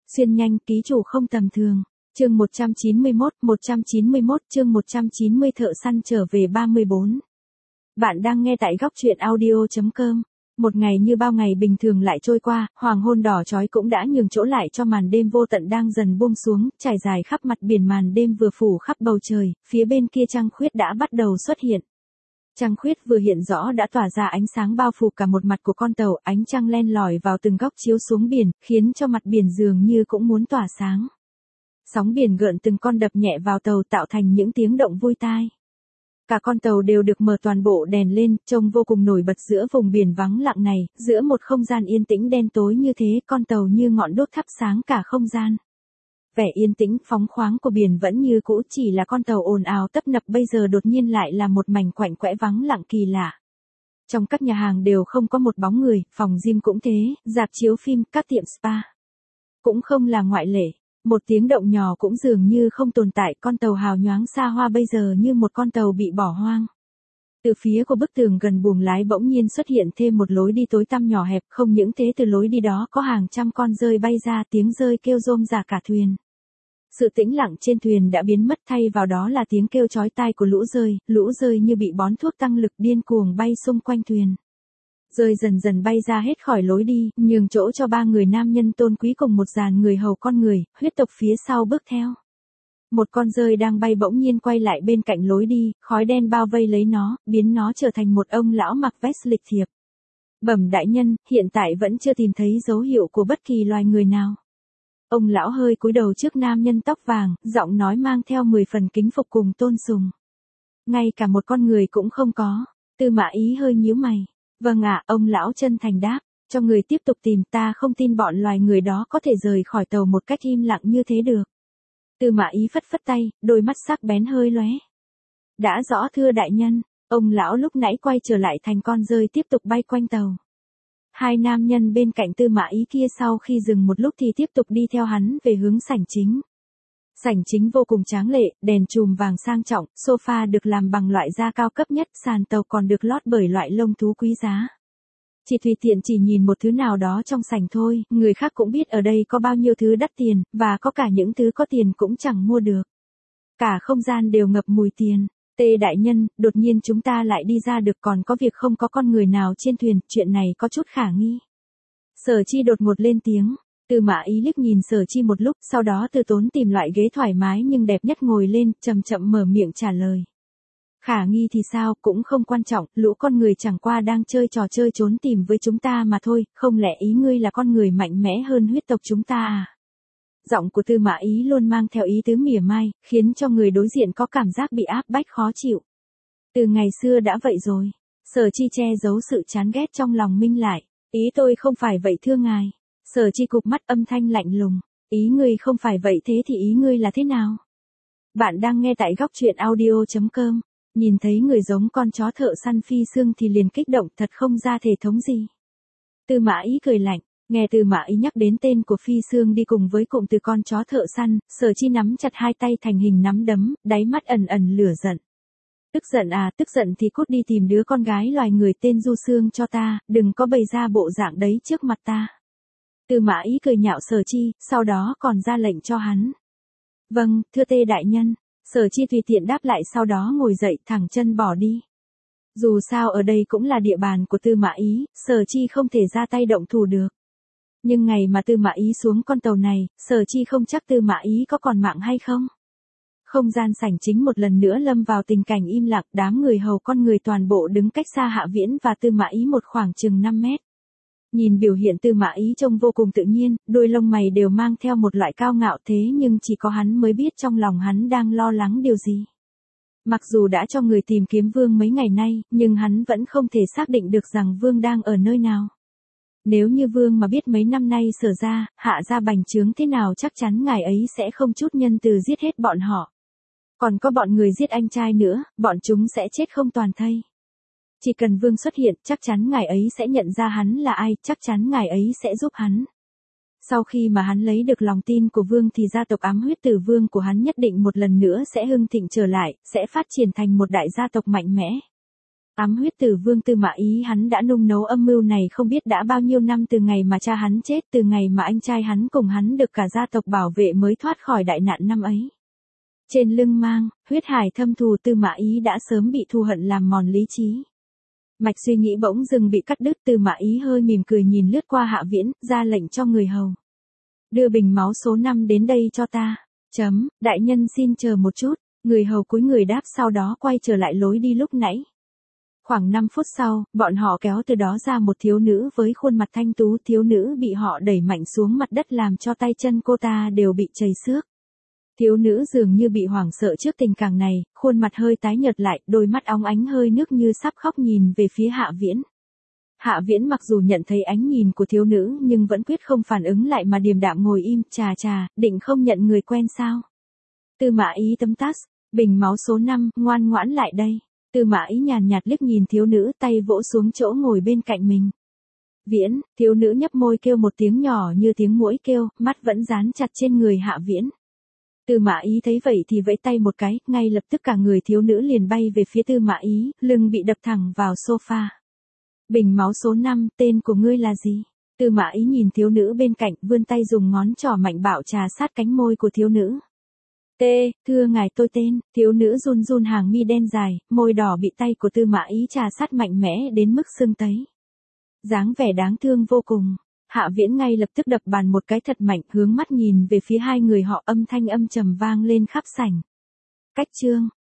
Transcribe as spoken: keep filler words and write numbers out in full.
Xuyên nhanh, ký chủ không tầm thường. Chương một trăm chín mươi mốt, một trăm chín mươi mốt chương một trăm chín mươi thợ săn trở về ba mươi bốn. Bạn đang nghe tại góc truyện audio chấm com. Một ngày như bao ngày bình thường lại trôi qua, hoàng hôn đỏ chói cũng đã nhường chỗ lại cho màn đêm vô tận đang dần buông xuống, trải dài khắp mặt biển. Màn đêm vừa phủ khắp bầu trời, phía bên kia trăng khuyết đã bắt đầu xuất hiện. Trăng khuyết vừa hiện rõ đã tỏa ra ánh sáng bao phủ cả một mặt của con tàu, ánh trăng len lỏi vào từng góc chiếu xuống biển, khiến cho mặt biển dường như cũng muốn tỏa sáng. Sóng biển gợn từng con đập nhẹ vào tàu tạo thành những tiếng động vui tai. Cả con tàu đều được mở toàn bộ đèn lên, trông vô cùng nổi bật giữa vùng biển vắng lặng này, giữa một không gian yên tĩnh đen tối như thế, con tàu như ngọn đuốc thắp sáng cả không gian. Vẻ yên tĩnh, phóng khoáng của biển vẫn như cũ, chỉ là con tàu ồn ào tấp nập bây giờ đột nhiên lại là một mảnh quạnh quẽ vắng lặng kỳ lạ. Trong các nhà hàng đều không có một bóng người, phòng gym cũng thế, rạp chiếu phim, các tiệm spa cũng không là ngoại lệ. Một tiếng động nhỏ cũng dường như không tồn tại, con tàu hào nhoáng xa hoa bây giờ như một con tàu bị bỏ hoang. Từ phía của bức tường gần buồng lái bỗng nhiên xuất hiện thêm một lối đi tối tăm nhỏ hẹp, không những thế từ lối đi đó có hàng trăm con dơi bay ra, tiếng dơi kêu rôm rả cả thuyền. Sự tĩnh lặng trên thuyền đã biến mất, thay vào đó là tiếng kêu chói tai của lũ dơi, lũ dơi như bị bón thuốc tăng lực điên cuồng bay xung quanh thuyền. Dơi dần dần bay ra hết khỏi lối đi, nhường chỗ cho ba người nam nhân tôn quý cùng một dàn người hầu con người, huyết tộc phía sau bước theo. Một con dơi đang bay bỗng nhiên quay lại bên cạnh lối đi, khói đen bao vây lấy nó, biến nó trở thành một ông lão mặc vest lịch thiệp. Bẩm đại nhân, hiện tại vẫn chưa tìm thấy dấu hiệu của bất kỳ loài người nào. Ông lão hơi cúi đầu trước nam nhân tóc vàng, giọng nói mang theo mười phần kính phục cùng tôn sùng. Ngay cả một con người cũng không có. Tư Mã Ý hơi nhíu mày. Vâng ạ, ông lão chân thành đáp, cho người tiếp tục tìm, ta không tin bọn loài người đó có thể rời khỏi tàu một cách im lặng như thế được. Tư Mã Ý phất phất tay, đôi mắt sắc bén hơi lóe. Đã rõ thưa đại nhân, ông lão lúc nãy quay trở lại thành con dơi tiếp tục bay quanh tàu. Hai nam nhân bên cạnh Tư Mã Ý kia sau khi dừng một lúc thì tiếp tục đi theo hắn về hướng sảnh chính. Sảnh chính vô cùng tráng lệ, đèn chùm vàng sang trọng, sofa được làm bằng loại da cao cấp nhất, sàn tàu còn được lót bởi loại lông thú quý giá. Chỉ tùy tiện chỉ nhìn một thứ nào đó trong sảnh thôi, người khác cũng biết ở đây có bao nhiêu thứ đắt tiền, và có cả những thứ có tiền cũng chẳng mua được. Cả không gian đều ngập mùi tiền. Tê đại nhân, đột nhiên chúng ta lại đi ra được, còn có việc không có con người nào trên thuyền, chuyện này có chút khả nghi. Sở Chi đột ngột lên tiếng. Tư Mã Ý liếc nhìn Sở Chi một lúc, sau đó từ tốn tìm loại ghế thoải mái nhưng đẹp nhất ngồi lên, chậm chậm mở miệng trả lời. Khả nghi thì sao, cũng không quan trọng, lũ con người chẳng qua đang chơi trò chơi trốn tìm với chúng ta mà thôi, không lẽ ý ngươi là con người mạnh mẽ hơn huyết tộc chúng ta à? Giọng của Tư Mã Ý luôn mang theo ý tứ mỉa mai, khiến cho người đối diện có cảm giác bị áp bách khó chịu. Từ ngày xưa đã vậy rồi. Sở Chi che giấu sự chán ghét trong lòng minh lại. Ý tôi không phải vậy thưa ngài. Sở Chi cụp mắt âm thanh lạnh lùng. Ý ngươi không phải vậy, thế thì ý ngươi là thế nào? Bạn đang nghe tại góc truyện audio chấm com. Nhìn thấy người giống con chó thợ săn phi xương thì liền kích động, thật không ra thể thống gì. Tư Mã Ý cười lạnh. Nghe Tư Mã Ý nhắc đến tên của phi xương đi cùng với cụm từ con chó thợ săn, Sở Chi nắm chặt hai tay thành hình nắm đấm, đáy mắt ẩn ẩn lửa giận. Tức giận à, tức giận thì cút đi tìm đứa con gái loài người tên Du Sương cho ta, đừng có bày ra bộ dạng đấy trước mặt ta. Tư Mã Ý cười nhạo Sở Chi, sau đó còn ra lệnh cho hắn. Vâng, thưa Tê đại nhân. Sở Chi tùy tiện đáp lại, sau đó ngồi dậy thẳng chân bỏ đi. Dù sao ở đây cũng là địa bàn của Tư Mã Ý, Sở Chi không thể ra tay động thủ được. Nhưng ngày mà Tư Mã Ý xuống con tàu này, Sở Chi không chắc Tư Mã Ý có còn mạng hay không. Không gian sảnh chính một lần nữa lâm vào tình cảnh im lặng, đám người hầu con người toàn bộ đứng cách xa Hạ Viễn và Tư Mã Ý một khoảng chừng năm mét. Nhìn biểu hiện Tư Mã Ý trông vô cùng tự nhiên, đôi lông mày đều mang theo một loại cao ngạo, thế nhưng chỉ có hắn mới biết trong lòng hắn đang lo lắng điều gì. Mặc dù đã cho người tìm kiếm Vương mấy ngày nay, nhưng hắn vẫn không thể xác định được rằng Vương đang ở nơi nào. Nếu như Vương mà biết mấy năm nay Sở gia, Hạ gia bành trướng thế nào, chắc chắn ngài ấy sẽ không chút nhân từ giết hết bọn họ. Còn có bọn người giết anh trai nữa, bọn chúng sẽ chết không toàn thây. Chỉ cần Vương xuất hiện, chắc chắn ngài ấy sẽ nhận ra hắn là ai, chắc chắn ngài ấy sẽ giúp hắn. Sau khi mà hắn lấy được lòng tin của Vương thì gia tộc ám huyết tử Vương của hắn nhất định một lần nữa sẽ hưng thịnh trở lại, sẽ phát triển thành một đại gia tộc mạnh mẽ. Ám huyết tử vương Tư Mã Ý hắn đã nung nấu âm mưu này không biết đã bao nhiêu năm, từ ngày mà cha hắn chết, từ ngày mà anh trai hắn cùng hắn được cả gia tộc bảo vệ mới thoát khỏi đại nạn năm ấy. Trên lưng mang, huyết hải thâm thù, Tư Mã Ý đã sớm bị thù hận làm mòn lý trí. Mạch suy nghĩ bỗng dừng bị cắt đứt, Tư Mã Ý hơi mỉm cười nhìn lướt qua Hạ Viễn, ra lệnh cho người hầu. Đưa bình máu số năm đến đây cho ta. Chấm, đại nhân xin chờ một chút, người hầu cúi người đáp sau đó quay trở lại lối đi lúc nãy. Khoảng năm phút sau, bọn họ kéo từ đó ra một thiếu nữ với khuôn mặt thanh tú, thiếu nữ bị họ đẩy mạnh xuống mặt đất làm cho tay chân cô ta đều bị chảy xước. Thiếu nữ dường như bị hoảng sợ trước tình cảnh này, khuôn mặt hơi tái nhợt lại, đôi mắt óng ánh hơi nước như sắp khóc nhìn về phía Hạ Viễn. Hạ Viễn mặc dù nhận thấy ánh nhìn của thiếu nữ nhưng vẫn quyết không phản ứng lại mà điềm đạm ngồi im, chà chà, định không nhận người quen sao. Tư Mã Ý tấm tắc, bình máu số năm, ngoan ngoãn lại đây. Tư Mã Ý nhàn nhạt liếc nhìn thiếu nữ, tay vỗ xuống chỗ ngồi bên cạnh mình. Viễn, thiếu nữ nhấp môi kêu một tiếng nhỏ như tiếng muỗi kêu, mắt vẫn dán chặt trên người Hạ Viễn. Tư Mã Ý thấy vậy thì vẫy tay một cái, ngay lập tức cả người thiếu nữ liền bay về phía Tư Mã Ý, lưng bị đập thẳng vào sofa. Bình máu số năm, tên của ngươi là gì? Tư Mã Ý nhìn thiếu nữ bên cạnh, vươn tay dùng ngón trỏ mạnh bạo trà sát cánh môi của thiếu nữ. T, thưa ngài tôi tên, thiếu nữ run run hàng mi đen dài, môi đỏ bị tay của Tư Mã Ý trà sát mạnh mẽ đến mức sưng tấy. Dáng vẻ đáng thương vô cùng. Hạ Viễn ngay lập tức đập bàn một cái thật mạnh, hướng mắt nhìn về phía hai người họ, âm thanh âm trầm vang lên khắp sảnh. Cách chương,